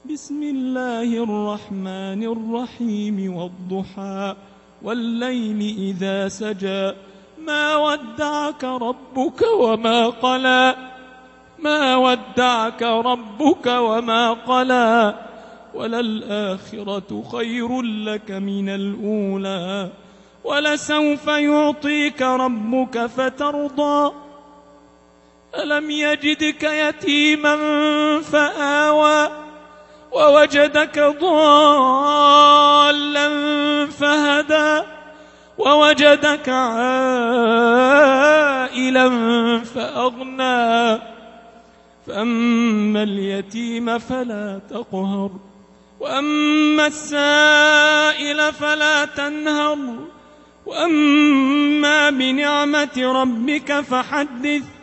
بسم الله الرحمن الرحيم والضحى والليل إذا سجى ما ودعك ربك وما قلى ما ودعك ربك وما قلى وللآخرة خير لك من الأولى ولسوف يعطيك ربك فترضى ألم يجدك يتيما فآوى ووجدك ضالا فهدى ووجدك عائلا فأغنى فأما اليتيم فلا تقهر وأما السائل فلا تنهر وأما بنعمة ربك فحدث